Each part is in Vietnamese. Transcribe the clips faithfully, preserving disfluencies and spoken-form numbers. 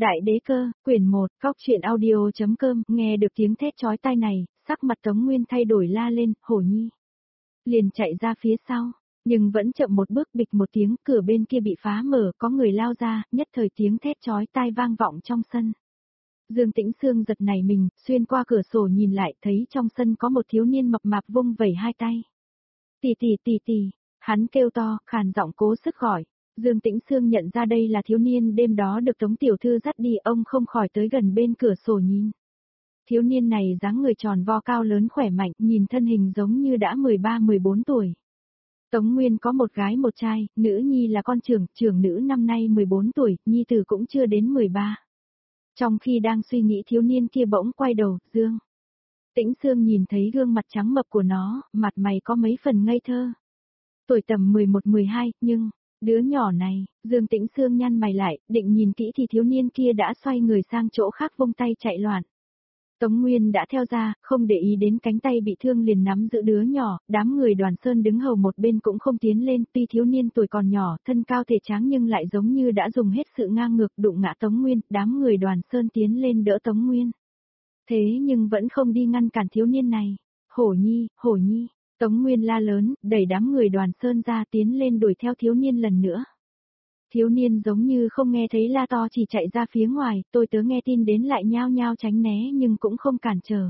Đại đế cơ, quyển một, cóc truyện audio.com, nghe được tiếng thét chói tai này, sắc mặt Tống Nguyên thay đổi la lên, Hổ Nhi. Liền chạy ra phía sau, nhưng vẫn chậm một bước, bịch một tiếng, cửa bên kia bị phá mở, có người lao ra, nhất thời tiếng thét chói tai vang vọng trong sân. Dương Tĩnh Sương giật nảy mình, xuyên qua cửa sổ nhìn lại, thấy trong sân có một thiếu niên mập mạp vung vẩy hai tay. Tỷ tỷ tỷ tỷ, hắn kêu to, khàn giọng cố sức gọi. Dương Tĩnh Sương nhận ra đây là thiếu niên đêm đó được Tống tiểu thư dắt đi, ông không khỏi tới gần bên cửa sổ nhìn. Thiếu niên này dáng người tròn vo cao lớn khỏe mạnh, nhìn thân hình giống như đã mười ba mười bốn tuổi. Tống Nguyên có một gái một trai, nữ nhi là con trưởng, trưởng nữ năm nay mười bốn tuổi, nhi tử cũng chưa đến mười ba. Trong khi đang suy nghĩ thiếu niên kia bỗng quay đầu, Dương Tĩnh Sương nhìn thấy gương mặt trắng mập của nó, mặt mày có mấy phần ngây thơ. Tuổi tầm mười một mười hai, nhưng... Đứa nhỏ này, Dương Tĩnh Sương nhăn mày lại, định nhìn kỹ thì thiếu niên kia đã xoay người sang chỗ khác vung tay chạy loạn. Tống Nguyên đã theo ra, không để ý đến cánh tay bị thương liền nắm giữ đứa nhỏ, đám người Đoàn Sơn đứng hầu một bên cũng không tiến lên, tuy thiếu niên tuổi còn nhỏ, thân cao thể tráng nhưng lại giống như đã dùng hết sự ngang ngược đụng ngã Tống Nguyên, đám người Đoàn Sơn tiến lên đỡ Tống Nguyên. Thế nhưng vẫn không đi ngăn cản thiếu niên này. Hổ Nhi, Hổ Nhi. Tống Nguyên la lớn, đẩy đám người Đoàn Sơn ra tiến lên đuổi theo thiếu niên lần nữa. Thiếu niên giống như không nghe thấy la to chỉ chạy ra phía ngoài, tôi tớ nghe tin đến lại nhao nhao tránh né nhưng cũng không cản trở.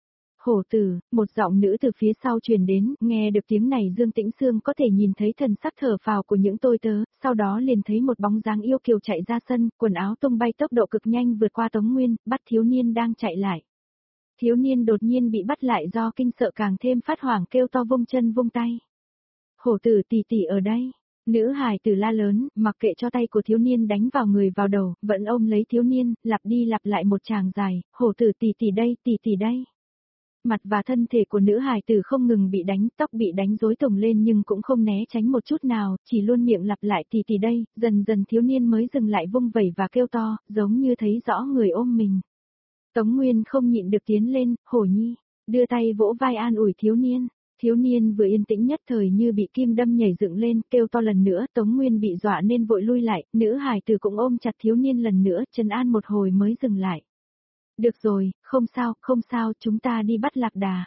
Hổ tử, một giọng nữ từ phía sau truyền đến, nghe được tiếng này Dương Tĩnh Sương có thể nhìn thấy thần sắc thở phào của những tôi tớ, sau đó liền thấy một bóng dáng yêu kiều chạy ra sân, quần áo tung bay tốc độ cực nhanh vượt qua Tống Nguyên, bắt thiếu niên đang chạy lại. Thiếu niên đột nhiên bị bắt lại do kinh sợ càng thêm phát hoảng kêu to vung chân vung tay. Hổ tử tỷ tỷ ở đây. Nữ hài tử la lớn, mặc kệ cho tay của thiếu niên đánh vào người vào đầu, vẫn ôm lấy thiếu niên, lặp đi lặp lại một tràng dài, hổ tử tỷ tỷ đây, tỷ tỷ đây. Mặt và thân thể của nữ hài tử không ngừng bị đánh, tóc bị đánh rối tung lên nhưng cũng không né tránh một chút nào, chỉ luôn miệng lặp lại tỷ tỷ đây, dần dần thiếu niên mới dừng lại vung vẩy và kêu to, giống như thấy rõ người ôm mình. Tống Nguyên không nhịn được tiến lên, Hổ Nhi, đưa tay vỗ vai an ủi thiếu niên. Thiếu niên vừa yên tĩnh nhất thời như bị kim đâm nhảy dựng lên, kêu to lần nữa, Tống Nguyên bị dọa nên vội lui lại, nữ hài tử cũng ôm chặt thiếu niên lần nữa, trấn an một hồi mới dừng lại. Được rồi, không sao, không sao, chúng ta đi bắt Lạc Đà.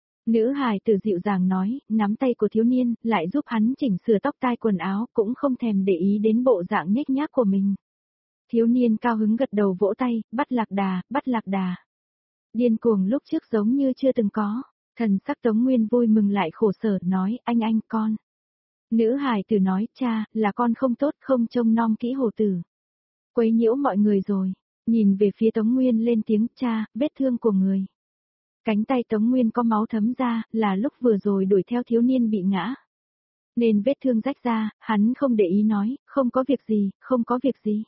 Nữ hài tử dịu dàng nói, nắm tay của thiếu niên, lại giúp hắn chỉnh sửa tóc tai quần áo, cũng không thèm để ý đến bộ dạng nhếch nhác của mình. Thiếu niên cao hứng gật đầu vỗ tay, bắt Lạc Đà, bắt Lạc Đà. Điên cuồng lúc trước giống như chưa từng có. Thần sắc Tống Nguyên vui mừng lại khổ sở nói, anh anh con. Nữ hài tử nói, cha, là con không tốt không trông nom kỹ hổ tử. Quấy nhiễu mọi người rồi. Nhìn về phía Tống Nguyên lên tiếng, cha, vết thương của người. Cánh tay Tống Nguyên có máu thấm ra, là lúc vừa rồi đuổi theo thiếu niên bị ngã. Nên vết thương rách ra, hắn không để ý nói, không có việc gì, không có việc gì.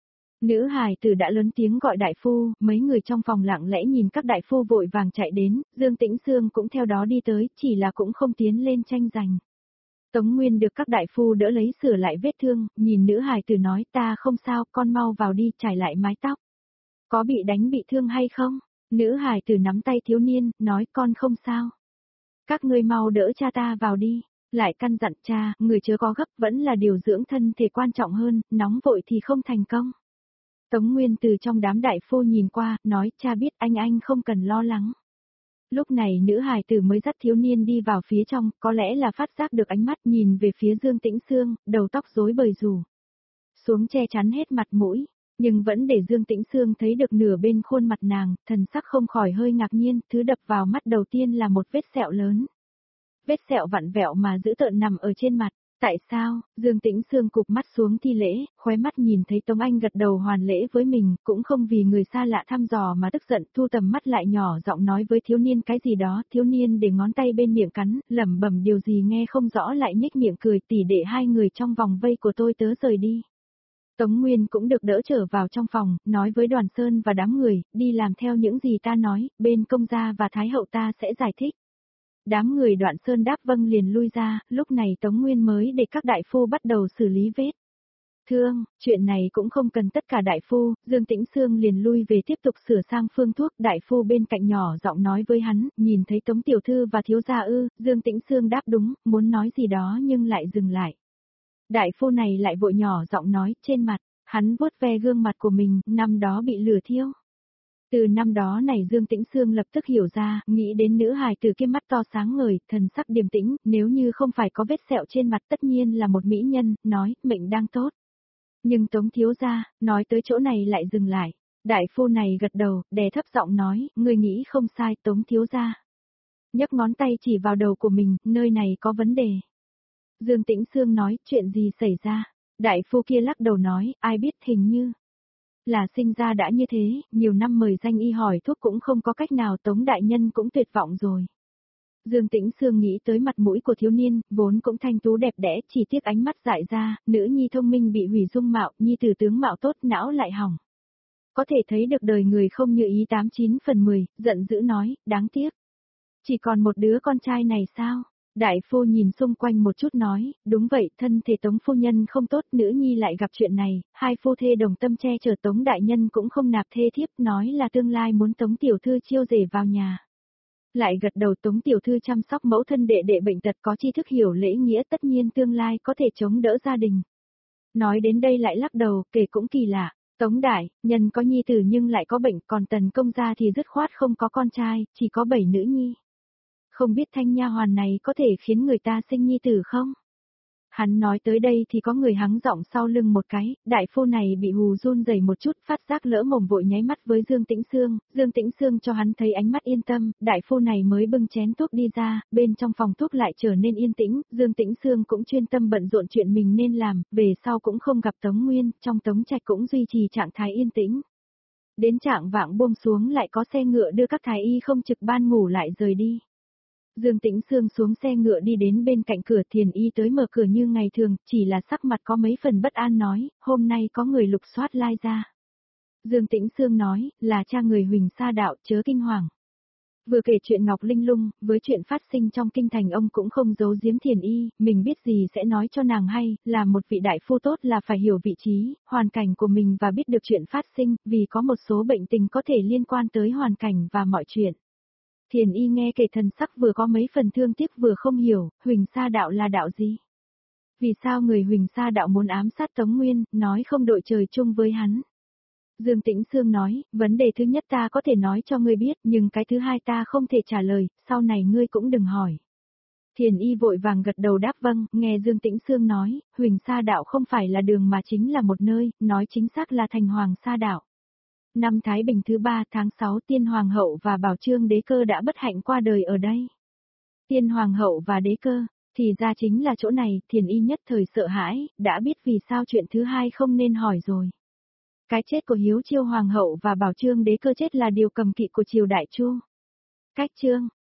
Nữ hài tử đã lớn tiếng gọi đại phu, mấy người trong phòng lặng lẽ nhìn các đại phu vội vàng chạy đến, Dương Tĩnh Sương cũng theo đó đi tới, chỉ là cũng không tiến lên tranh giành. Tống Nguyên được các đại phu đỡ lấy sửa lại vết thương, nhìn nữ hài tử nói ta không sao, con mau vào đi, trải lại mái tóc. Có bị đánh bị thương hay không? Nữ hài tử nắm tay thiếu niên, nói con không sao. Các ngươi mau đỡ cha ta vào đi. Lại căn dặn cha, người chớ có gấp vẫn là điều dưỡng thân thể quan trọng hơn, nóng vội thì không thành công. Tống Nguyên từ trong đám đại phu nhìn qua, nói cha biết anh anh không cần lo lắng. Lúc này nữ hài tử mới dắt thiếu niên đi vào phía trong, có lẽ là phát giác được ánh mắt nhìn về phía Dương Tĩnh Sương, đầu tóc rối bời rủ xuống che chắn hết mặt mũi, nhưng vẫn để Dương Tĩnh Sương thấy được nửa bên khuôn mặt nàng, thần sắc không khỏi hơi ngạc nhiên, thứ đập vào mắt đầu tiên là một vết sẹo lớn. Vết sẹo vặn vẹo mà dữ tợn nằm ở trên mặt. Tại sao? Dương Tĩnh Sương cụp mắt xuống thi lễ, khóe mắt nhìn thấy Tống Anh gật đầu hoàn lễ với mình, cũng không vì người xa lạ thăm dò mà tức giận, thu tầm mắt lại nhỏ giọng nói với thiếu niên cái gì đó, thiếu niên để ngón tay bên miệng cắn, lẩm bẩm điều gì nghe không rõ lại nhếch miệng cười, tỉ đệ hai người trong vòng vây của tôi tớ rời đi. Tống Nguyên cũng được đỡ trở vào trong phòng, nói với Đoàn Sơn và đám người, đi làm theo những gì ta nói, bên công gia và Thái hậu ta sẽ giải thích. Đám người Đoạn Sơn đáp vâng liền lui ra, lúc này Tống Nguyên mới để các đại phu bắt đầu xử lý vết thương, chuyện này cũng không cần tất cả đại phu, Dương Tĩnh Sương liền lui về tiếp tục sửa sang phương thuốc, đại phu bên cạnh nhỏ giọng nói với hắn, nhìn thấy Tống tiểu thư và thiếu gia ư, Dương Tĩnh Sương đáp đúng, muốn nói gì đó nhưng lại dừng lại. Đại phu này lại vội nhỏ giọng nói, trên mặt, Hắn vuốt ve gương mặt của mình, năm đó bị lửa thiêu. Từ năm đó này Dương Tĩnh Sương lập tức hiểu ra, nghĩ đến nữ hài từ kia mắt to sáng ngời, thần sắc điềm tĩnh, nếu như không phải có vết sẹo trên mặt tất nhiên là một mỹ nhân, nói, mệnh đang tốt. Nhưng Tống thiếu gia, nói tới chỗ này lại dừng lại. Đại phu này gật đầu, đè thấp giọng nói, người nghĩ không sai Tống thiếu gia. Nhấc ngón tay chỉ vào đầu của mình, nơi này có vấn đề. Dương Tĩnh Sương nói, chuyện gì xảy ra? Đại phu kia lắc đầu nói, ai biết hình như là sinh ra đã như thế, nhiều năm mời danh y hỏi thuốc cũng không có cách nào, Tống đại nhân cũng tuyệt vọng rồi. Dương Tĩnh Sương nghĩ tới mặt mũi của thiếu niên, vốn cũng thanh tú đẹp đẽ, chỉ tiếc ánh mắt dại ra, nữ nhi thông minh bị hủy dung mạo, nhi tử tướng mạo tốt, não lại hỏng. Có thể thấy được đời người không như ý tám chín phần mười, giận dữ nói, đáng tiếc. Chỉ còn một đứa con trai này sao? Đại phu nhìn xung quanh một chút nói, đúng vậy, thân thể Tống phu nhân không tốt, nữ nhi lại gặp chuyện này, hai phu thê đồng tâm che chở Tống đại nhân cũng không nạp thê thiếp, nói là tương lai muốn Tống tiểu thư chiêu rể vào nhà. Lại gật đầu, Tống tiểu thư chăm sóc mẫu thân đệ đệ bệnh tật, có tri thức hiểu lễ nghĩa, tất nhiên tương lai có thể chống đỡ gia đình. Nói đến đây lại lắc đầu, kể cũng kỳ lạ. Tống đại nhân có nhi tử nhưng lại có bệnh, còn Tần công gia thì dứt khoát không có con trai, chỉ có bảy nữ nhi. Không biết thanh nha hoàn này có thể khiến người ta sinh nhi tử không? Hắn nói tới đây thì có người hắng giọng sau lưng một cái, đại phu này bị hù run rẩy một chút, phát giác lỡ mồm vội nháy mắt với Dương Tĩnh Sương, Dương Tĩnh Sương cho hắn thấy ánh mắt yên tâm, đại phu này mới bưng chén thuốc đi ra, bên trong phòng thuốc lại trở nên yên tĩnh, Dương Tĩnh Sương cũng chuyên tâm bận rộn chuyện mình nên làm, về sau cũng không gặp Tống Nguyên, trong Tống Trạch cũng duy trì trạng thái yên tĩnh. Đến trạng vạng buông xuống lại có xe ngựa đưa các thái y không trực ban ngủ lại rời đi. Dương Tĩnh Sương xuống xe ngựa đi đến bên cạnh cửa, Thiền y tới mở cửa như ngày thường, chỉ là sắc mặt có mấy phần bất an nói, hôm nay có người lục soát lai ra. Dương Tĩnh Sương nói, là cha người Huỳnh Sa Đạo, chớ kinh hoàng. Vừa kể chuyện Ngọc Linh Lung, với chuyện phát sinh trong kinh thành ông cũng không giấu giếm Thiền y, mình biết gì sẽ nói cho nàng hay, là một vị đại phu tốt là phải hiểu vị trí, hoàn cảnh của mình và biết được chuyện phát sinh, vì có một số bệnh tình có thể liên quan tới hoàn cảnh và mọi chuyện. Thiền y nghe kể thần sắc vừa có mấy phần thương tiếc vừa không hiểu, Huỳnh Sa Đạo là đạo gì? Vì sao người Huỳnh Sa Đạo muốn ám sát Tống Nguyên, nói không đội trời chung với hắn? Dương Tĩnh Sương nói, vấn đề thứ nhất ta có thể nói cho ngươi biết, nhưng cái thứ hai ta không thể trả lời, sau này ngươi cũng đừng hỏi. Thiền y vội vàng gật đầu đáp vâng, nghe Dương Tĩnh Sương nói, Huỳnh Sa Đạo không phải là đường mà chính là một nơi, nói chính xác là thành Hoàng Sa Đạo. Năm Thái Bình thứ ba tháng sáu, Tiên Hoàng hậu và Bảo Chương đế cơ đã bất hạnh qua đời ở đây. Tiên Hoàng hậu và đế cơ, thì ra chính là chỗ này, Thiền y nhất thời sợ hãi, đã biết vì sao chuyện thứ hai không nên hỏi rồi. Cái chết của Hiếu Chiêu Hoàng hậu và Bảo Chương đế cơ chết là điều cầm kỵ của triều Đại Chu. Cách chương